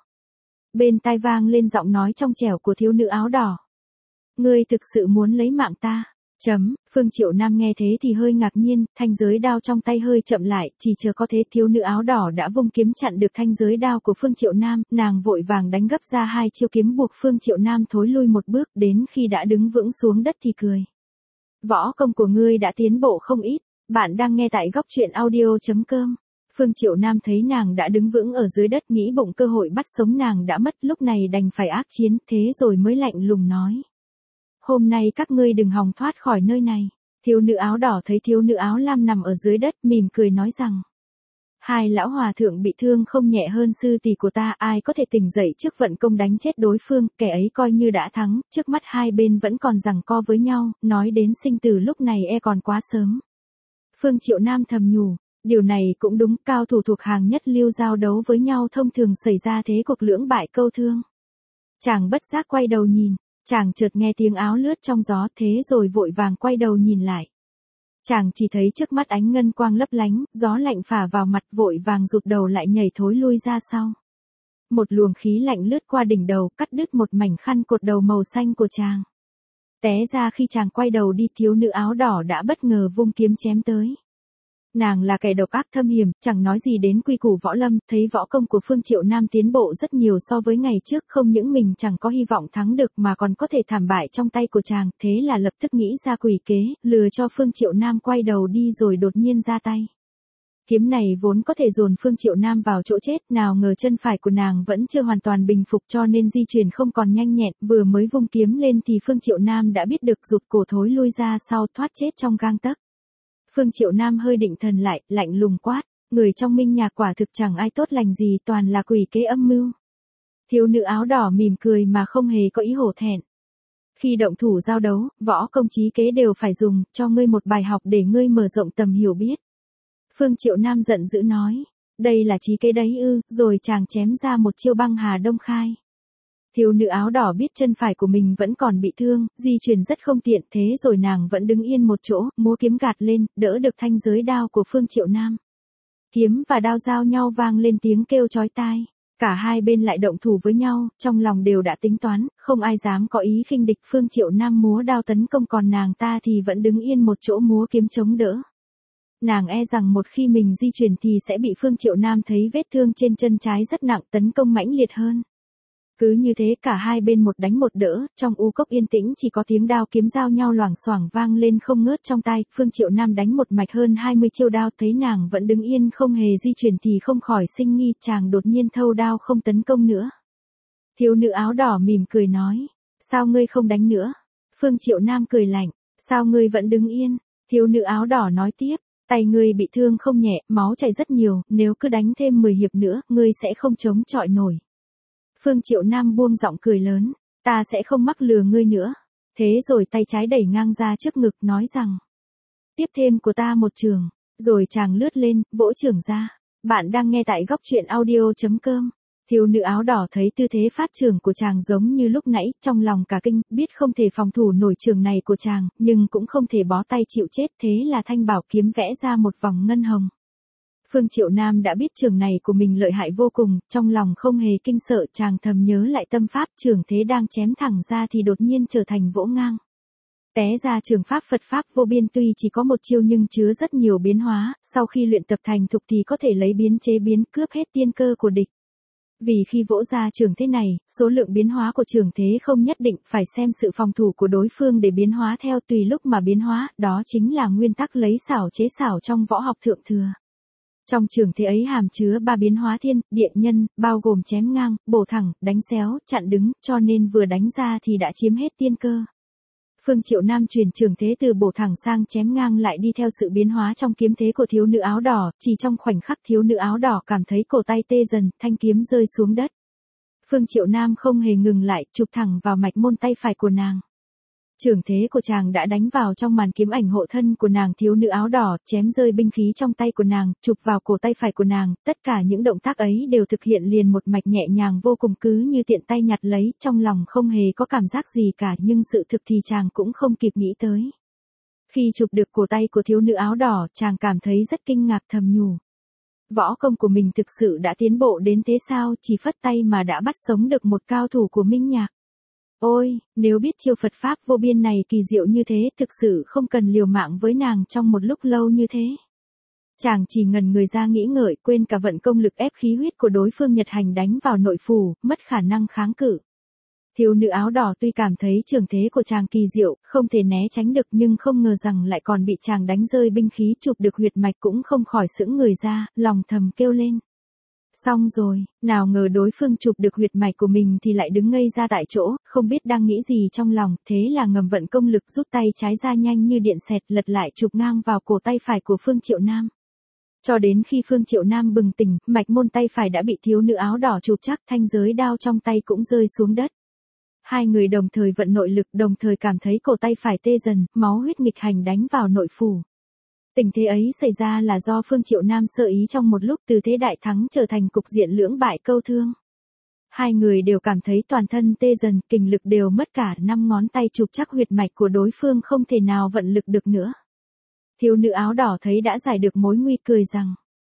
Bên tai vang lên giọng nói trong trẻo của thiếu nữ áo đỏ. Ngươi thực sự muốn lấy mạng ta? Chấm, Phương Triệu Nam nghe thế thì hơi ngạc nhiên, thanh giới đao trong tay hơi chậm lại, chỉ chờ có thế thiếu nữ áo đỏ đã vung kiếm chặn được thanh giới đao của Phương Triệu Nam, nàng vội vàng đánh gấp ra hai chiêu kiếm buộc Phương Triệu Nam thối lui một bước, đến khi đã đứng vững xuống đất thì cười. Võ công của ngươi đã tiến bộ không ít, bạn đang nghe tại góc truyện audio chấm com. Phương Triệu Nam thấy nàng đã đứng vững ở dưới đất, nghĩ bụng cơ hội bắt sống nàng đã mất, lúc này đành phải ác chiến, thế rồi mới lạnh lùng nói. Hôm nay các ngươi đừng hòng thoát khỏi nơi này. Thiếu nữ áo đỏ thấy thiếu nữ áo lam nằm ở dưới đất, mỉm cười nói rằng. Hai lão hòa thượng bị thương không nhẹ hơn sư tỷ của ta, ai có thể tỉnh dậy trước vận công đánh chết đối phương, kẻ ấy coi như đã thắng, trước mắt hai bên vẫn còn giằng co với nhau, nói đến sinh tử lúc này e còn quá sớm. Phương Triệu Nam thầm nhủ, điều này cũng đúng, cao thủ thuộc hàng nhất lưu giao đấu với nhau thông thường xảy ra thế cục lưỡng bại câu thương. Chàng bất giác quay đầu nhìn. Chàng chợt nghe tiếng áo lướt trong gió, thế rồi vội vàng quay đầu nhìn lại. Chàng chỉ thấy trước mắt ánh ngân quang lấp lánh, gió lạnh phả vào mặt, vội vàng rụt đầu lại nhảy thối lui ra sau. Một luồng khí lạnh lướt qua đỉnh đầu, cắt đứt một mảnh khăn cột đầu màu xanh của chàng. Té ra khi chàng quay đầu đi, thiếu nữ áo đỏ đã bất ngờ vung kiếm chém tới. Nàng là kẻ độc ác thâm hiểm, chẳng nói gì đến quy củ võ lâm, thấy võ công của Phương Triệu Nam tiến bộ rất nhiều so với ngày trước, không những mình chẳng có hy vọng thắng được mà còn có thể thảm bại trong tay của chàng, thế là lập tức nghĩ ra quỷ kế, lừa cho Phương Triệu Nam quay đầu đi rồi đột nhiên ra tay. Kiếm này vốn có thể dồn Phương Triệu Nam vào chỗ chết, nào ngờ chân phải của nàng vẫn chưa hoàn toàn bình phục cho nên di chuyển không còn nhanh nhẹn, vừa mới vung kiếm lên thì Phương Triệu Nam đã biết được, rụt cổ thối lui ra sau, thoát chết trong gang tấc. Phương Triệu Nam hơi định thần lại, lạnh lùng quát, người trong Minh Nhạc quả thực chẳng ai tốt lành gì, toàn là quỷ kế âm mưu. Thiếu nữ áo đỏ mỉm cười mà không hề có ý hổ thẹn. Khi động thủ giao đấu, võ công trí kế đều phải dùng, cho ngươi một bài học để ngươi mở rộng tầm hiểu biết. Phương Triệu Nam giận dữ nói, đây là trí kế đấy ư, rồi chàng chém ra một chiêu băng hà đông khai. Thiếu nữ áo đỏ biết chân phải của mình vẫn còn bị thương, di chuyển rất không tiện, thế rồi nàng vẫn đứng yên một chỗ, múa kiếm gạt lên, đỡ được thanh giới đao của Phương Triệu Nam. Kiếm và đao giao nhau vang lên tiếng kêu chói tai. Cả hai bên lại động thủ với nhau, trong lòng đều đã tính toán, không ai dám có ý khinh địch. Phương Triệu Nam múa đao tấn công, còn nàng ta thì vẫn đứng yên một chỗ múa kiếm chống đỡ. Nàng e rằng một khi mình di chuyển thì sẽ bị Phương Triệu Nam thấy vết thương trên chân trái rất nặng, tấn công mãnh liệt hơn. Cứ như thế cả hai bên một đánh một đỡ, trong u cốc yên tĩnh chỉ có tiếng đao kiếm giao nhau loảng xoảng vang lên không ngớt trong tai. Phương Triệu Nam đánh một mạch hơn hai mươi chiêu đao, thấy nàng vẫn đứng yên không hề di chuyển thì không khỏi sinh nghi, chàng đột nhiên thâu đao không tấn công nữa. Thiếu nữ áo đỏ mỉm cười nói, sao ngươi không đánh nữa? Phương Triệu Nam cười lạnh, sao ngươi vẫn đứng yên? Thiếu nữ áo đỏ nói tiếp, tay ngươi bị thương không nhẹ, máu chảy rất nhiều, nếu cứ đánh thêm mười hiệp nữa, ngươi sẽ không chống chọi nổi. Phương Triệu Nam buông giọng cười lớn, ta sẽ không mắc lừa ngươi nữa. Thế rồi tay trái đẩy ngang ra trước ngực nói rằng, tiếp thêm của ta một trường, rồi chàng lướt lên, vỗ trường ra. Bạn đang nghe tại góc truyện audio.com. Thiếu nữ áo đỏ thấy tư thế phát trường của chàng giống như lúc nãy, trong lòng cả kinh, biết không thể phòng thủ nổi trường này của chàng, nhưng cũng không thể bó tay chịu chết, thế là thanh bảo kiếm vẽ ra một vòng ngân hồng. Phương Triệu Nam đã biết trường này của mình lợi hại vô cùng, trong lòng không hề kinh sợ, chàng thầm nhớ lại tâm pháp, trường thế đang chém thẳng ra thì đột nhiên trở thành vỗ ngang. Té ra trường pháp Phật pháp vô biên tuy chỉ có một chiêu nhưng chứa rất nhiều biến hóa, sau khi luyện tập thành thục thì có thể lấy biến chế biến, cướp hết tiên cơ của địch. Vì khi vỗ ra trường thế này, số lượng biến hóa của trường thế không nhất định, phải xem sự phòng thủ của đối phương để biến hóa theo, tùy lúc mà biến hóa, đó chính là nguyên tắc lấy xảo chế xảo trong võ học thượng thừa. Trong trường thế ấy hàm chứa ba biến hóa thiên, địa, nhân, bao gồm chém ngang, bổ thẳng, đánh xéo, chặn đứng, cho nên vừa đánh ra thì đã chiếm hết tiên cơ. Phương Triệu Nam truyền trường thế từ bổ thẳng sang chém ngang lại đi theo sự biến hóa trong kiếm thế của thiếu nữ áo đỏ, chỉ trong khoảnh khắc thiếu nữ áo đỏ cảm thấy cổ tay tê dần, thanh kiếm rơi xuống đất. Phương Triệu Nam không hề ngừng lại, chụp thẳng vào mạch môn tay phải của nàng. Trường thế của chàng đã đánh vào trong màn kiếm ảnh hộ thân của nàng, thiếu nữ áo đỏ, chém rơi binh khí trong tay của nàng, chụp vào cổ tay phải của nàng, tất cả những động tác ấy đều thực hiện liền một mạch nhẹ nhàng vô cùng, cứ như tiện tay nhặt lấy, trong lòng không hề có cảm giác gì cả, nhưng sự thực thì chàng cũng không kịp nghĩ tới. Khi chụp được cổ tay của thiếu nữ áo đỏ, chàng cảm thấy rất kinh ngạc, thầm nhủ. Võ công của mình thực sự đã tiến bộ đến thế sao, chỉ phất tay mà đã bắt sống được một cao thủ của Minh Nhạc. Ôi, nếu biết chiêu Phật pháp vô biên này kỳ diệu như thế, thực sự không cần liều mạng với nàng trong một lúc lâu như thế. Chàng chỉ ngần người ra nghĩ ngợi, quên cả vận công lực ép khí huyết của đối phương Nhật hành đánh vào nội phủ, mất khả năng kháng cự. Thiếu nữ áo đỏ tuy cảm thấy trường thế của chàng kỳ diệu, không thể né tránh được, nhưng không ngờ rằng lại còn bị chàng đánh rơi binh khí, chụp được huyệt mạch, cũng không khỏi sững người ra, lòng thầm kêu lên. Xong rồi, nào ngờ đối phương chụp được huyệt mạch của mình thì lại đứng ngây ra tại chỗ, không biết đang nghĩ gì trong lòng, thế là ngầm vận công lực rút tay trái ra nhanh như điện xẹt, lật lại chụp ngang vào cổ tay phải của Phương Triệu Nam. Cho đến khi Phương Triệu Nam bừng tỉnh, mạch môn tay phải đã bị thiếu nữ áo đỏ chụp chắc, thanh giới đao trong tay cũng rơi xuống đất. Hai người đồng thời vận nội lực, đồng thời cảm thấy cổ tay phải tê dần, máu huyết nghịch hành đánh vào nội phủ. Tình thế ấy xảy ra là do Phương Triệu Nam sơ ý trong một lúc, từ thế đại thắng trở thành cục diện lưỡng bại câu thương. Hai người đều cảm thấy toàn thân tê dần, kình lực đều mất cả, năm ngón tay chụp chắc huyệt mạch của đối phương không thể nào vận lực được nữa. Thiếu nữ áo đỏ thấy đã giải được mối nguy, cười rằng.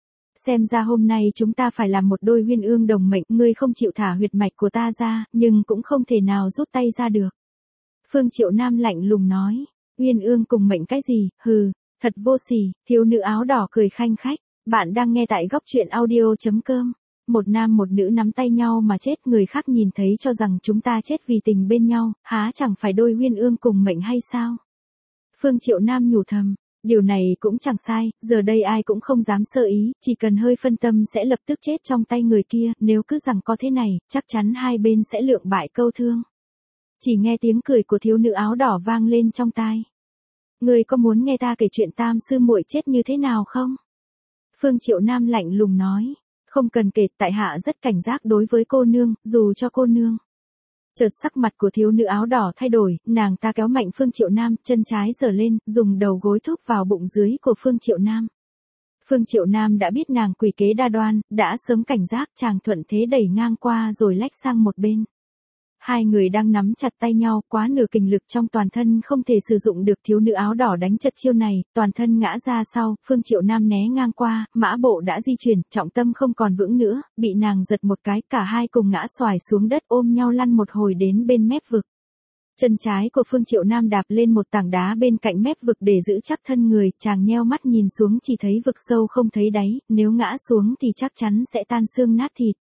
Xem ra hôm nay chúng ta phải làm một đôi uyên ương đồng mệnh, ngươi không chịu thả huyệt mạch của ta ra, nhưng cũng không thể nào rút tay ra được. Phương Triệu Nam lạnh lùng nói, uyên ương cùng mệnh cái gì, hừ. Thật vô sỉ, thiếu nữ áo đỏ cười khanh khách. Bạn đang nghe tại góc truyện audio.com. Một nam một nữ nắm tay nhau mà chết, người khác nhìn thấy cho rằng chúng ta chết vì tình bên nhau, há chẳng phải đôi uyên ương cùng mệnh hay sao? Phương Triệu Nam nhủ thầm, điều này cũng chẳng sai, giờ đây ai cũng không dám sơ ý, chỉ cần hơi phân tâm sẽ lập tức chết trong tay người kia, nếu cứ rằng có thế này, chắc chắn hai bên sẽ lượng bại câu thương. Chỉ nghe tiếng cười của thiếu nữ áo đỏ vang lên trong tai. Ngươi có muốn nghe ta kể chuyện tam sư muội chết như thế nào không? Phương Triệu Nam lạnh lùng nói, không cần kể, tại hạ rất cảnh giác đối với cô nương, dù cho cô nương. Chợt sắc mặt của thiếu nữ áo đỏ thay đổi, nàng ta kéo mạnh Phương Triệu Nam, chân trái giở lên, dùng đầu gối thúc vào bụng dưới của Phương Triệu Nam. Phương Triệu Nam đã biết nàng quỷ kế đa đoan, đã sớm cảnh giác, chàng thuận thế đẩy ngang qua rồi lách sang một bên. Hai người đang nắm chặt tay nhau, quá nửa kình lực trong toàn thân không thể sử dụng được, thiếu nữ áo đỏ đánh chật chiêu này, toàn thân ngã ra sau, Phương Triệu Nam né ngang qua, mã bộ đã di chuyển, trọng tâm không còn vững nữa, bị nàng giật một cái, cả hai cùng ngã xoài xuống đất, ôm nhau lăn một hồi đến bên mép vực. Chân trái của Phương Triệu Nam đạp lên một tảng đá bên cạnh mép vực để giữ chắc thân người, chàng nheo mắt nhìn xuống chỉ thấy vực sâu không thấy đáy, nếu ngã xuống thì chắc chắn sẽ tan xương nát thịt.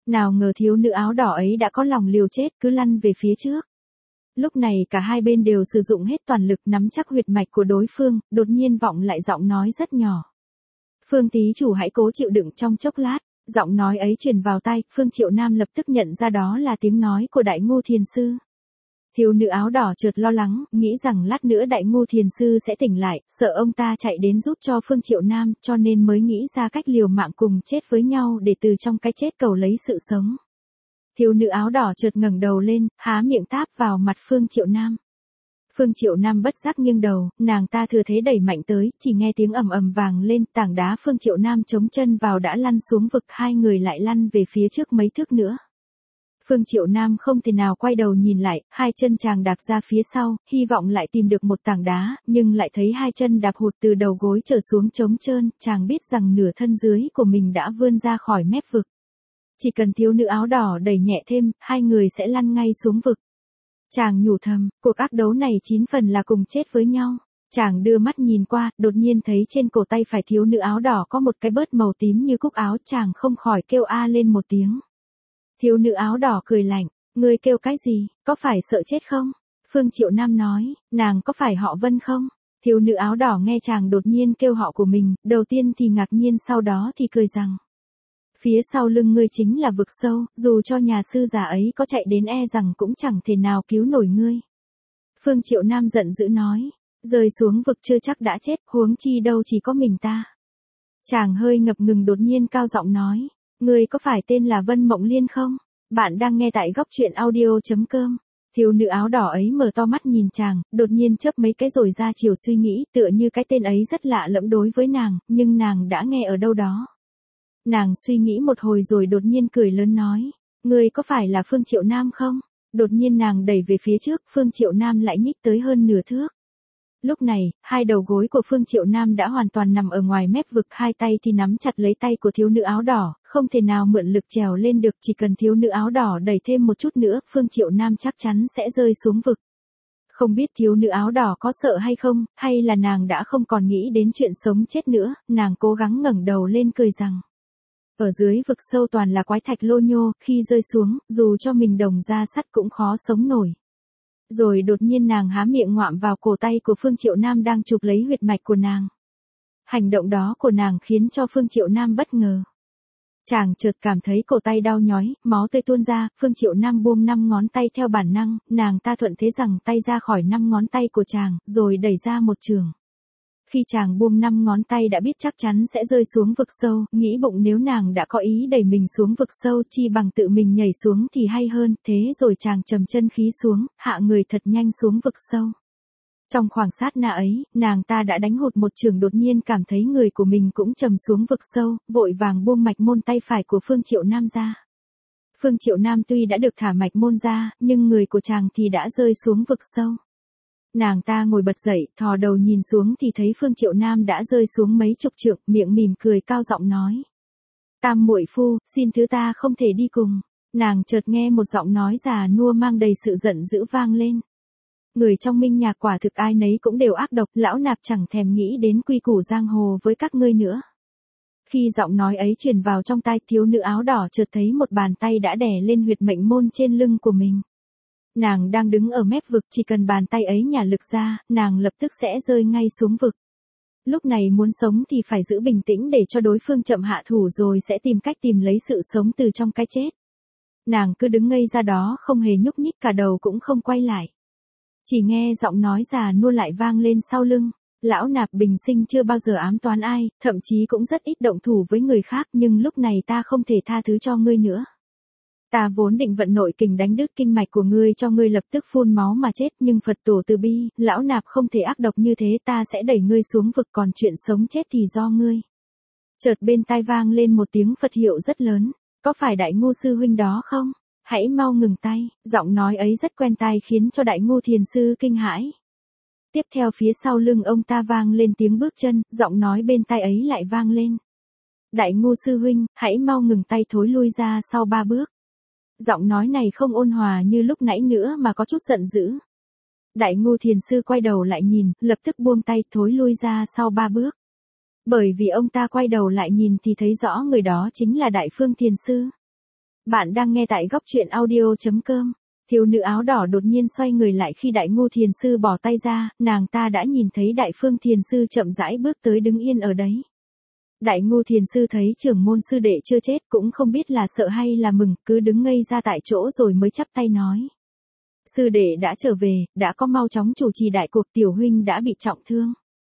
Nào ngờ thiếu nữ áo đỏ ấy đã có lòng liều chết cứ lăn về phía trước. Lúc này cả hai bên đều sử dụng hết toàn lực nắm chắc huyệt mạch của đối phương, đột nhiên vọng lại giọng nói rất nhỏ. Phương tí chủ hãy cố chịu đựng trong chốc lát, giọng nói ấy truyền vào tai, Phương Triệu Nam lập tức nhận ra đó là tiếng nói của Đại Ngô Thiền Sư. Thiếu nữ áo đỏ chợt lo lắng, nghĩ rằng lát nữa Đại Ngô Thiền Sư sẽ tỉnh lại, sợ ông ta chạy đến giúp cho Phương Triệu Nam, cho nên mới nghĩ ra cách liều mạng cùng chết với nhau để từ trong cái chết cầu lấy sự sống. Thiếu nữ áo đỏ chợt ngẩng đầu lên, há miệng táp vào mặt Phương Triệu Nam. Phương Triệu Nam bất giác nghiêng đầu, nàng ta thừa thế đẩy mạnh tới, chỉ nghe tiếng ầm ầm vàng lên, tảng đá Phương Triệu Nam chống chân vào đã lăn xuống vực, hai người lại lăn về phía trước mấy thước nữa. Phương Triệu Nam không thể nào quay đầu nhìn lại, hai chân chàng đạp ra phía sau, hy vọng lại tìm được một tảng đá, nhưng lại thấy hai chân đạp hụt từ đầu gối trở xuống trống trơn, chàng biết rằng nửa thân dưới của mình đã vươn ra khỏi mép vực. Chỉ cần thiếu nữ áo đỏ đẩy nhẹ thêm, hai người sẽ lăn ngay xuống vực. Chàng nhủ thầm, cuộc ác đấu này chín phần là cùng chết với nhau. Chàng đưa mắt nhìn qua, đột nhiên thấy trên cổ tay phải thiếu nữ áo đỏ có một cái bớt màu tím như cúc áo, chàng không khỏi kêu a lên một tiếng. Thiếu nữ áo đỏ cười lạnh, ngươi kêu cái gì, có phải sợ chết không? Phương Triệu Nam nói, nàng có phải họ Vân không? Thiếu nữ áo đỏ nghe chàng đột nhiên kêu họ của mình, đầu tiên thì ngạc nhiên sau đó thì cười rằng. Phía sau lưng ngươi chính là vực sâu, dù cho nhà sư già ấy có chạy đến e rằng cũng chẳng thể nào cứu nổi ngươi. Phương Triệu Nam giận dữ nói, rơi xuống vực chưa chắc đã chết, huống chi đâu chỉ có mình ta. Chàng hơi ngập ngừng đột nhiên cao giọng nói, ngươi có phải tên là Vân Mộng Liên không? Bạn đang nghe tại góc truyện audio chấm com. Thiếu nữ áo đỏ ấy mở to mắt nhìn chàng, đột nhiên chớp mấy cái rồi ra chiều suy nghĩ, tựa như cái tên ấy rất lạ lẫm đối với nàng, nhưng nàng đã nghe ở đâu đó. Nàng suy nghĩ một hồi rồi đột nhiên cười lớn nói, ngươi có phải là Phương Triệu Nam không? Đột nhiên nàng đẩy về phía trước, Phương Triệu Nam lại nhích tới hơn nửa thước. Lúc này, hai đầu gối của Phương Triệu Nam đã hoàn toàn nằm ở ngoài mép vực, hai tay thì nắm chặt lấy tay của thiếu nữ áo đỏ, không thể nào mượn lực trèo lên được, chỉ cần thiếu nữ áo đỏ đẩy thêm một chút nữa, Phương Triệu Nam chắc chắn sẽ rơi xuống vực. Không biết thiếu nữ áo đỏ có sợ hay không, hay là nàng đã không còn nghĩ đến chuyện sống chết nữa, nàng cố gắng ngẩng đầu lên cười rằng. Ở dưới vực sâu toàn là quái thạch lô nhô, khi rơi xuống, dù cho mình đồng da sắt cũng khó sống nổi. Rồi đột nhiên nàng há miệng ngoạm vào cổ tay của Phương Triệu Nam đang chụp lấy huyệt mạch của nàng. Hành động đó của nàng khiến cho Phương Triệu Nam bất ngờ. Chàng chợt cảm thấy cổ tay đau nhói, máu tươi tuôn ra, Phương Triệu Nam buông năm ngón tay theo bản năng, nàng ta thuận thế rằng tay ra khỏi năm ngón tay của chàng, rồi đẩy ra một trường. Khi chàng buông năm ngón tay đã biết chắc chắn sẽ rơi xuống vực sâu, nghĩ bụng nếu nàng đã có ý đẩy mình xuống vực sâu chi bằng tự mình nhảy xuống thì hay hơn, thế rồi chàng trầm chân khí xuống, hạ người thật nhanh xuống vực sâu. Trong khoảng sát na ấy, nàng ta đã đánh hụt một trường, đột nhiên cảm thấy người của mình cũng trầm xuống vực sâu, vội vàng buông mạch môn tay phải của Phương Triệu Nam ra. Phương Triệu Nam tuy đã được thả mạch môn ra, nhưng người của chàng thì đã rơi xuống vực sâu. Nàng ta ngồi bật dậy, thò đầu nhìn xuống thì thấy Phương Triệu Nam đã rơi xuống mấy chục trượng, miệng mỉm cười cao giọng nói. Tam muội phu, xin thứ ta không thể đi cùng. Nàng chợt nghe một giọng nói già nua mang đầy sự giận dữ vang lên. Người trong Minh Nhạc quả thực ai nấy cũng đều ác độc, lão nạp chẳng thèm nghĩ đến quy củ giang hồ với các ngươi nữa. Khi giọng nói ấy truyền vào trong tai, thiếu nữ áo đỏ chợt thấy một bàn tay đã đè lên huyệt mệnh môn trên lưng của mình. Nàng đang đứng ở mép vực, chỉ cần bàn tay ấy nhả lực ra, nàng lập tức sẽ rơi ngay xuống vực. Lúc này muốn sống thì phải giữ bình tĩnh để cho đối phương chậm hạ thủ rồi sẽ tìm cách tìm lấy sự sống từ trong cái chết. Nàng cứ đứng ngây ra đó không hề nhúc nhích, cả đầu cũng không quay lại. Chỉ nghe giọng nói già nua lại vang lên sau lưng. Lão nạp bình sinh chưa bao giờ ám toán ai, thậm chí cũng rất ít động thủ với người khác, nhưng lúc này ta không thể tha thứ cho ngươi nữa. Ta vốn định vận nội kình đánh đứt kinh mạch của ngươi cho ngươi lập tức phun máu mà chết, nhưng Phật tổ từ bi, lão nạp không thể ác độc như thế, ta sẽ đẩy ngươi xuống vực, còn chuyện sống chết thì do ngươi. Chợt bên tai vang lên một tiếng Phật hiệu rất lớn, có phải Đại Ngô sư huynh đó không? Hãy mau ngừng tay, giọng nói ấy rất quen tai khiến cho Đại Ngô thiền sư kinh hãi. Tiếp theo phía sau lưng ông ta vang lên tiếng bước chân, giọng nói bên tai ấy lại vang lên. Đại Ngô sư huynh, hãy mau ngừng tay, thối lui ra sau ba bước. Giọng nói này không ôn hòa như lúc nãy nữa mà có chút giận dữ. Đại Ngô thiền sư quay đầu lại nhìn, lập tức buông tay, thối lui ra sau ba bước. Bởi vì ông ta quay đầu lại nhìn thì thấy rõ người đó chính là Đại Phương thiền sư. Bạn đang nghe tại góc truyện audio chấm com. Thiếu nữ áo đỏ đột nhiên xoay người lại khi Đại Ngô Thiền Sư bỏ tay ra, nàng ta đã nhìn thấy Đại Phương Thiền Sư chậm rãi bước tới đứng yên ở đấy. Đại Ngô Thiền Sư thấy trưởng môn sư đệ chưa chết cũng không biết là sợ hay là mừng, cứ đứng ngây ra tại chỗ rồi mới chắp tay nói. Sư đệ đã trở về, đã có mau chóng chủ trì đại cuộc, tiểu huynh đã bị trọng thương.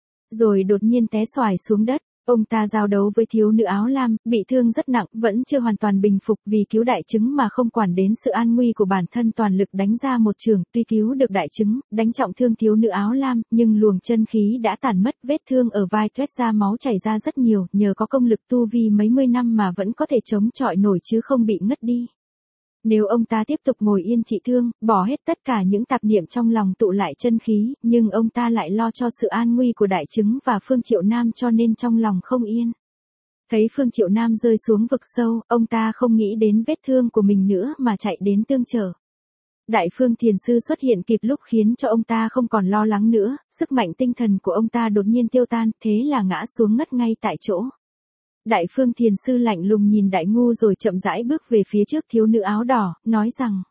Rồi đột nhiên té xoài xuống đất. Ông ta giao đấu với thiếu nữ áo lam, bị thương rất nặng, vẫn chưa hoàn toàn bình phục vì cứu đại trứng mà không quản đến sự an nguy của bản thân, toàn lực đánh ra một trường, tuy cứu được đại trứng, đánh trọng thương thiếu nữ áo lam, nhưng luồng chân khí đã tàn mất, vết thương ở vai toét ra máu chảy ra rất nhiều, nhờ có công lực tu vi mấy mươi năm mà vẫn có thể chống chọi nổi chứ không bị ngất đi. Nếu ông ta tiếp tục ngồi yên trị thương, bỏ hết tất cả những tạp niệm trong lòng tụ lại chân khí, nhưng ông ta lại lo cho sự an nguy của đại trứng và Phương Triệu Nam cho nên trong lòng không yên. Thấy Phương Triệu Nam rơi xuống vực sâu, ông ta không nghĩ đến vết thương của mình nữa mà chạy đến tương trợ. Đại Phương Thiền Sư xuất hiện kịp lúc khiến cho ông ta không còn lo lắng nữa, sức mạnh tinh thần của ông ta đột nhiên tiêu tan, thế là ngã xuống ngất ngay tại chỗ. Đại Phương Thiền Sư lạnh lùng nhìn Đại Ngu rồi chậm rãi bước về phía trước thiếu nữ áo đỏ, nói rằng.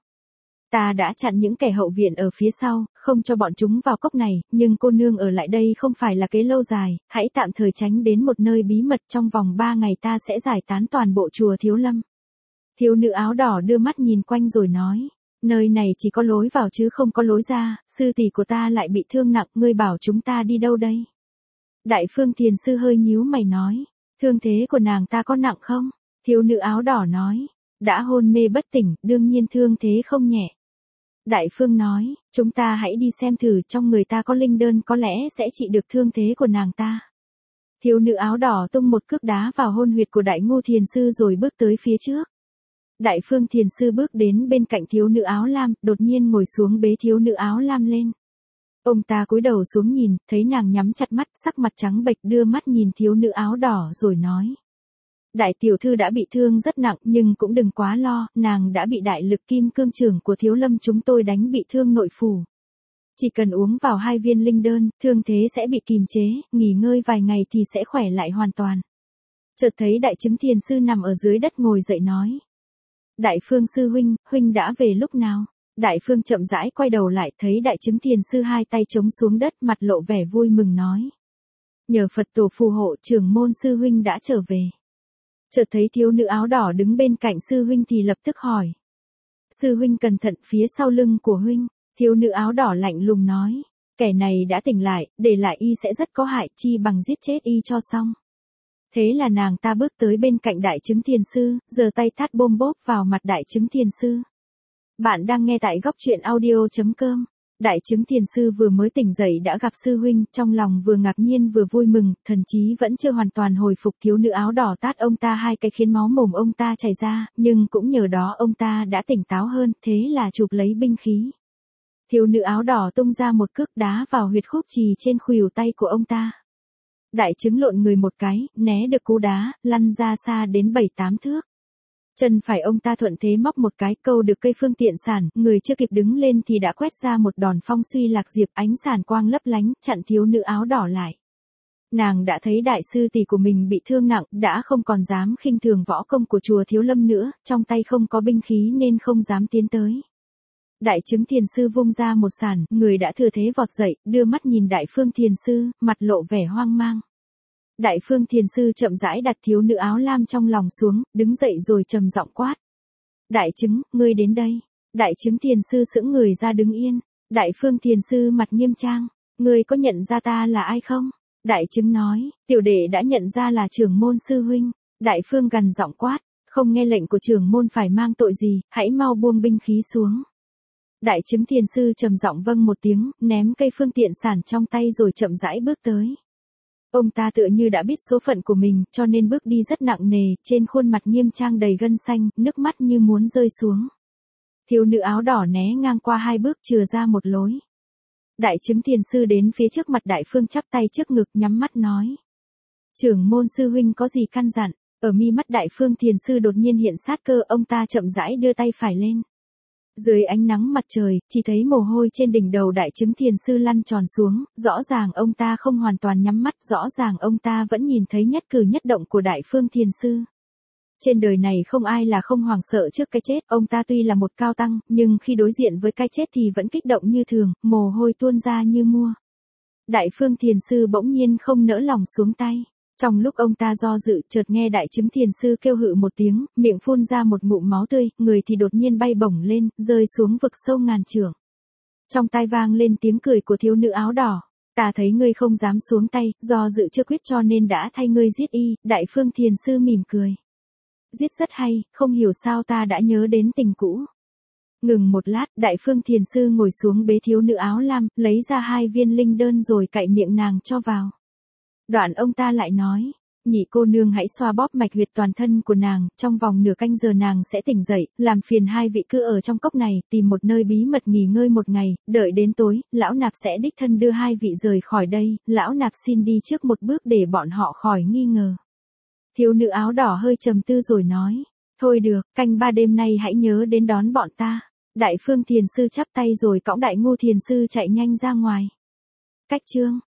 Ta đã chặn những kẻ hậu viện ở phía sau, không cho bọn chúng vào cốc này, nhưng cô nương ở lại đây không phải là kế lâu dài, hãy tạm thời tránh đến một nơi bí mật, trong vòng ba ngày ta sẽ giải tán toàn bộ chùa Thiếu Lâm. Thiếu nữ áo đỏ đưa mắt nhìn quanh rồi nói. Nơi này chỉ có lối vào chứ không có lối ra, sư tỷ của ta lại bị thương nặng, ngươi bảo chúng ta đi đâu đây? Đại Phương Thiền Sư hơi nhíu mày nói. Thương thế của nàng ta có nặng không? Thiếu nữ áo đỏ nói. Đã hôn mê bất tỉnh, đương nhiên thương thế không nhẹ. Đại Phương nói, chúng ta hãy đi xem thử, trong người ta có linh đơn, có lẽ sẽ trị được thương thế của nàng ta. Thiếu nữ áo đỏ tung một cước đá vào hôn huyệt của Đại Ngô Thiền Sư rồi bước tới phía trước. Đại Phương Thiền Sư bước đến bên cạnh thiếu nữ áo lam, đột nhiên ngồi xuống bế thiếu nữ áo lam lên. Ông ta cúi đầu xuống nhìn, thấy nàng nhắm chặt mắt, sắc mặt trắng bệch, đưa mắt nhìn thiếu nữ áo đỏ rồi nói. Đại tiểu thư đã bị thương rất nặng, nhưng cũng đừng quá lo, nàng đã bị đại lực kim cương trưởng của Thiếu Lâm chúng tôi đánh bị thương nội phủ. Chỉ cần uống vào hai viên linh đơn, thương thế sẽ bị kìm chế, nghỉ ngơi vài ngày thì sẽ khỏe lại hoàn toàn. Chợt thấy Đại Chứng Thiền Sư nằm ở dưới đất ngồi dậy nói. Đại Phương sư huynh, huynh đã về lúc nào? Đại Phương chậm rãi quay đầu lại, thấy Đại Chứng Thiền Sư hai tay chống xuống đất, mặt lộ vẻ vui mừng nói. Nhờ Phật tổ phù hộ, trưởng môn sư huynh đã trở về. Chợt thấy thiếu nữ áo đỏ đứng bên cạnh sư huynh thì lập tức hỏi. Sư huynh cẩn thận, phía sau lưng của huynh. Thiếu nữ áo đỏ lạnh lùng nói. Kẻ này đã tỉnh lại, để lại y sẽ rất có hại, chi bằng giết chết y cho xong. Thế là nàng ta bước tới bên cạnh Đại Chứng Thiền Sư, giơ tay tát bôm bốp vào mặt Đại Chứng Thiền Sư. Bạn đang nghe tại góc truyện audio chấm com. Đại Chứng Thiền Sư vừa mới tỉnh dậy đã gặp sư huynh, trong lòng vừa ngạc nhiên vừa vui mừng, thần chí vẫn chưa hoàn toàn hồi phục. Thiếu nữ áo đỏ tát ông ta hai cái khiến máu mồm ông ta chảy ra, nhưng cũng nhờ đó ông ta đã tỉnh táo hơn, thế là chụp lấy binh khí. Thiếu nữ áo đỏ tung ra một cước đá vào huyệt khúc trì trên khuỷu tay của ông ta. Đại Chứng lộn người một cái, né được cú đá, lăn ra xa đến bảy tám thước. Chân phải ông ta thuận thế móc một cái, câu được cây phương tiện sản, người chưa kịp đứng lên thì đã quét ra một đòn phong suy lạc diệp, ánh sản quang lấp lánh, chặn thiếu nữ áo đỏ lại. Nàng đã thấy đại sư tỷ của mình bị thương nặng, đã không còn dám khinh thường võ công của chùa Thiếu Lâm nữa, trong tay không có binh khí nên không dám tiến tới. Đại Chứng Thiền Sư vung ra một sản, người đã thừa thế vọt dậy, đưa mắt nhìn Đại Phương Thiền Sư, mặt lộ vẻ hoang mang. Đại Phương Thiền Sư chậm rãi đặt thiếu nữ áo lam trong lòng xuống, đứng dậy rồi trầm giọng quát. Đại Chứng, ngươi đến đây. Đại Chứng Thiền Sư sững người ra đứng yên. Đại Phương Thiền Sư mặt nghiêm trang. Ngươi có nhận ra ta là ai không? Đại Chứng nói, tiểu đệ đã nhận ra là trưởng môn sư huynh. Đại Phương gằn giọng quát, không nghe lệnh của trưởng môn phải mang tội gì, hãy mau buông binh khí xuống. Đại Chứng Thiền Sư trầm giọng vâng một tiếng, ném cây phương tiện sản trong tay rồi chậm rãi bước tới. Ông ta tựa như đã biết số phận của mình, cho nên bước đi rất nặng nề, trên khuôn mặt nghiêm trang đầy gân xanh, nước mắt như muốn rơi xuống. Thiếu nữ áo đỏ né ngang qua hai bước chừa ra một lối. Đại Chứng Thiền Sư đến phía trước mặt Đại Phương chắp tay trước ngực nhắm mắt nói. Trưởng môn sư huynh có gì căn dặn? Ở mi mắt Đại Phương Thiền Sư đột nhiên hiện sát cơ, ông ta chậm rãi đưa tay phải lên. Dưới ánh nắng mặt trời, chỉ thấy mồ hôi trên đỉnh đầu Đại Chứng Thiền Sư lăn tròn xuống, rõ ràng ông ta không hoàn toàn nhắm mắt, rõ ràng ông ta vẫn nhìn thấy nhất cử nhất động của Đại Phương Thiền Sư. Trên đời này không ai là không hoảng sợ trước cái chết, ông ta tuy là một cao tăng, nhưng khi đối diện với cái chết thì vẫn kích động như thường, mồ hôi tuôn ra như mưa. Đại Phương Thiền Sư bỗng nhiên không nỡ lòng xuống tay. Trong lúc ông ta do dự, chợt nghe Đại Chứng Thiền Sư kêu hự một tiếng, miệng phun ra một ngụm máu tươi, người thì đột nhiên bay bổng lên, rơi xuống vực sâu ngàn trượng. Trong tai vang lên tiếng cười của thiếu nữ áo đỏ. Ta thấy ngươi không dám xuống tay, do dự chưa quyết cho nên đã thay ngươi giết y. Đại Phương Thiền Sư mỉm cười. Giết rất hay, không hiểu sao ta đã nhớ đến tình cũ. Ngừng một lát, Đại Phương Thiền Sư ngồi xuống bế thiếu nữ áo lam, lấy ra hai viên linh đơn rồi cạy miệng nàng cho vào. Đoạn ông ta lại nói, nhị cô nương hãy xoa bóp mạch huyệt toàn thân của nàng, trong vòng nửa canh giờ nàng sẽ tỉnh dậy, làm phiền hai vị cứ ở trong cốc này, tìm một nơi bí mật nghỉ ngơi một ngày, đợi đến tối, lão nạp sẽ đích thân đưa hai vị rời khỏi đây, lão nạp xin đi trước một bước để bọn họ khỏi nghi ngờ. Thiếu nữ áo đỏ hơi trầm tư rồi nói, thôi được, canh ba đêm nay hãy nhớ đến đón bọn ta. Đại Phương Thiền Sư chắp tay rồi cõng Đại Ngô Thiền Sư chạy nhanh ra ngoài. Cách chương